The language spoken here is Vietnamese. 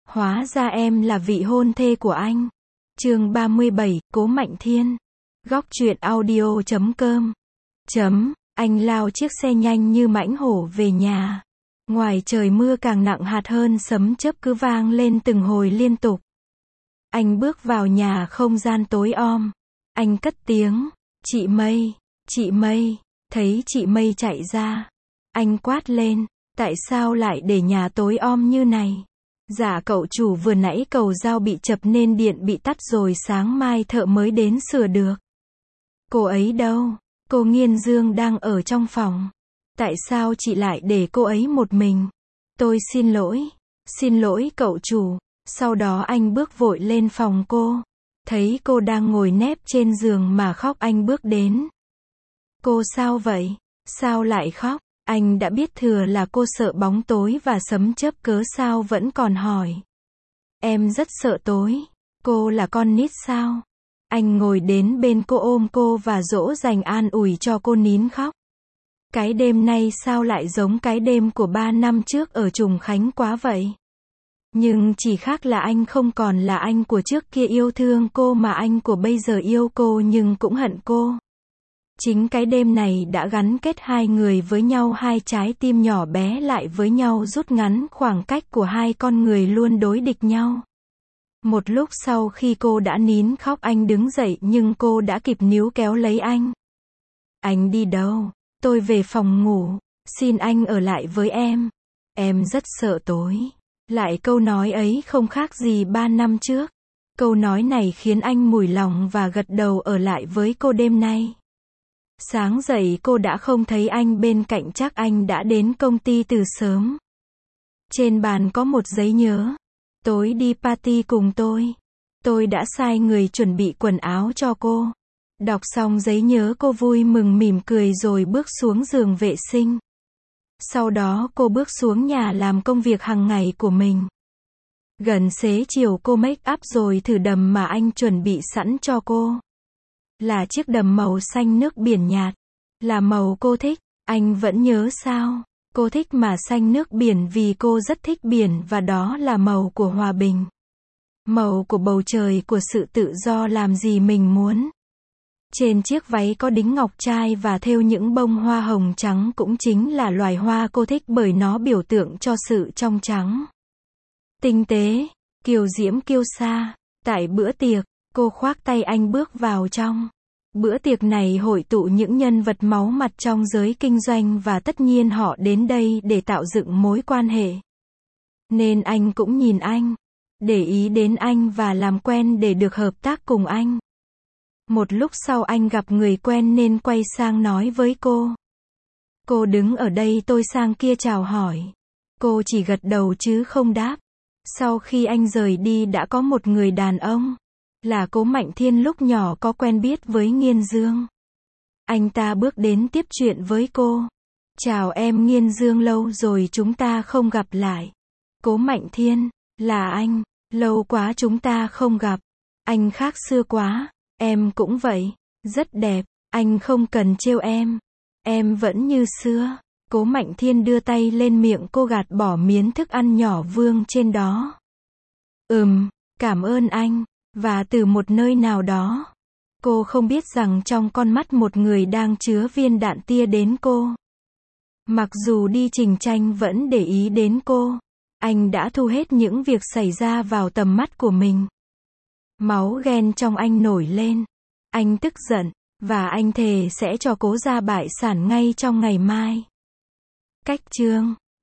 Hóa ra em là vị hôn thê của anh. Chương 37, Cố Mạnh Thiên. Góc truyện audio.com. Anh lao chiếc xe nhanh như mãnh hổ về nhà. Ngoài trời mưa càng nặng hạt hơn, sấm chớp cứ vang lên từng hồi liên tục. Anh bước vào nhà, không gian tối om. Anh cất tiếng, chị Mây, chị Mây. Thấy chị Mây chạy ra, anh quát lên, tại sao lại để nhà tối om như này? Dạ cậu chủ, vừa nãy cầu dao bị chập nên điện bị tắt rồi, sáng mai thợ mới đến sửa được. Cô ấy đâu? Cô Nghiên Dương đang ở trong phòng. Tại sao chị lại để cô ấy một mình? Tôi xin lỗi cậu chủ. Sau đó anh bước vội lên phòng cô. Thấy cô đang ngồi nép trên giường mà khóc, anh bước đến. Cô sao vậy? Sao lại khóc? Anh đã biết thừa là cô sợ bóng tối và sấm chớp, cớ sao vẫn còn hỏi. Em rất sợ tối. Cô là con nít sao? Anh ngồi đến bên cô, ôm cô và dỗ dành an ủi cho cô nín khóc. Cái đêm nay sao lại giống cái đêm của 3 năm trước ở Trùng Khánh quá vậy? Nhưng chỉ khác là anh không còn là anh của trước kia yêu thương cô, mà anh của bây giờ yêu cô nhưng cũng hận cô. Chính cái đêm này đã gắn kết hai người với nhau, hai trái tim nhỏ bé lại với nhau, rút ngắn khoảng cách của hai con người luôn đối địch nhau. Một lúc sau khi cô đã nín khóc, anh đứng dậy nhưng cô đã kịp níu kéo lấy anh. Anh đi đâu? Tôi về phòng ngủ. Xin anh ở lại với em. Em rất sợ tối. Lại câu nói ấy không khác gì 3 năm trước. Câu nói này khiến anh mủi lòng và gật đầu ở lại với cô đêm nay. Sáng dậy cô đã không thấy anh bên cạnh, chắc anh đã đến công ty từ sớm. Trên bàn có một giấy nhớ. Tối đi party cùng tôi. Tôi đã sai người chuẩn bị quần áo cho cô. Đọc xong giấy nhớ, cô vui mừng mỉm cười rồi bước xuống giường vệ sinh. Sau đó cô bước xuống nhà làm công việc hàng ngày của mình. Gần xế chiều cô make up rồi thử đầm mà anh chuẩn bị sẵn cho cô. Là chiếc đầm màu xanh nước biển nhạt. Là màu cô thích. Anh vẫn nhớ sao? Cô thích mà xanh nước biển vì cô rất thích biển, và đó là màu của hòa bình. Màu của bầu trời, của sự tự do làm gì mình muốn. Trên chiếc váy có đính ngọc trai và thêu những bông hoa hồng trắng, cũng chính là loài hoa cô thích bởi nó biểu tượng cho sự trong trắng, tinh tế, kiều diễm kiêu sa. Tại bữa tiệc, cô khoác tay anh bước vào trong. Bữa tiệc này hội tụ những nhân vật máu mặt trong giới kinh doanh, và tất nhiên họ đến đây để tạo dựng mối quan hệ. Nên anh cũng nhìn anh, để ý đến anh và làm quen để được hợp tác cùng anh. Một lúc sau anh gặp người quen nên quay sang nói với cô. Cô đứng ở đây, tôi sang kia chào hỏi. Cô chỉ gật đầu chứ không đáp. Sau khi anh rời đi đã có một người đàn ông, là Cố Mạnh Thiên, lúc nhỏ có quen biết với Nghiên Dương. Anh ta bước đến tiếp chuyện với cô. Chào em Nghiên Dương, lâu rồi chúng ta không gặp lại. Cố Mạnh Thiên, là anh, lâu quá chúng ta không gặp. Anh khác xưa quá. Em cũng vậy, rất đẹp, anh không cần trêu em vẫn như xưa. Cố Mạnh Thiên đưa tay lên miệng cô, gạt bỏ miếng thức ăn nhỏ vương trên đó. Cảm ơn anh. Và từ một nơi nào đó, cô không biết rằng trong con mắt một người đang chứa viên đạn tia đến cô. Mặc dù đi trình tranh vẫn để ý đến cô, anh đã thu hết những việc xảy ra vào tầm mắt của mình. Máu ghen trong anh nổi lên. Anh tức giận, và anh thề sẽ cho Cố ra bại sản ngay trong ngày mai. Cách chương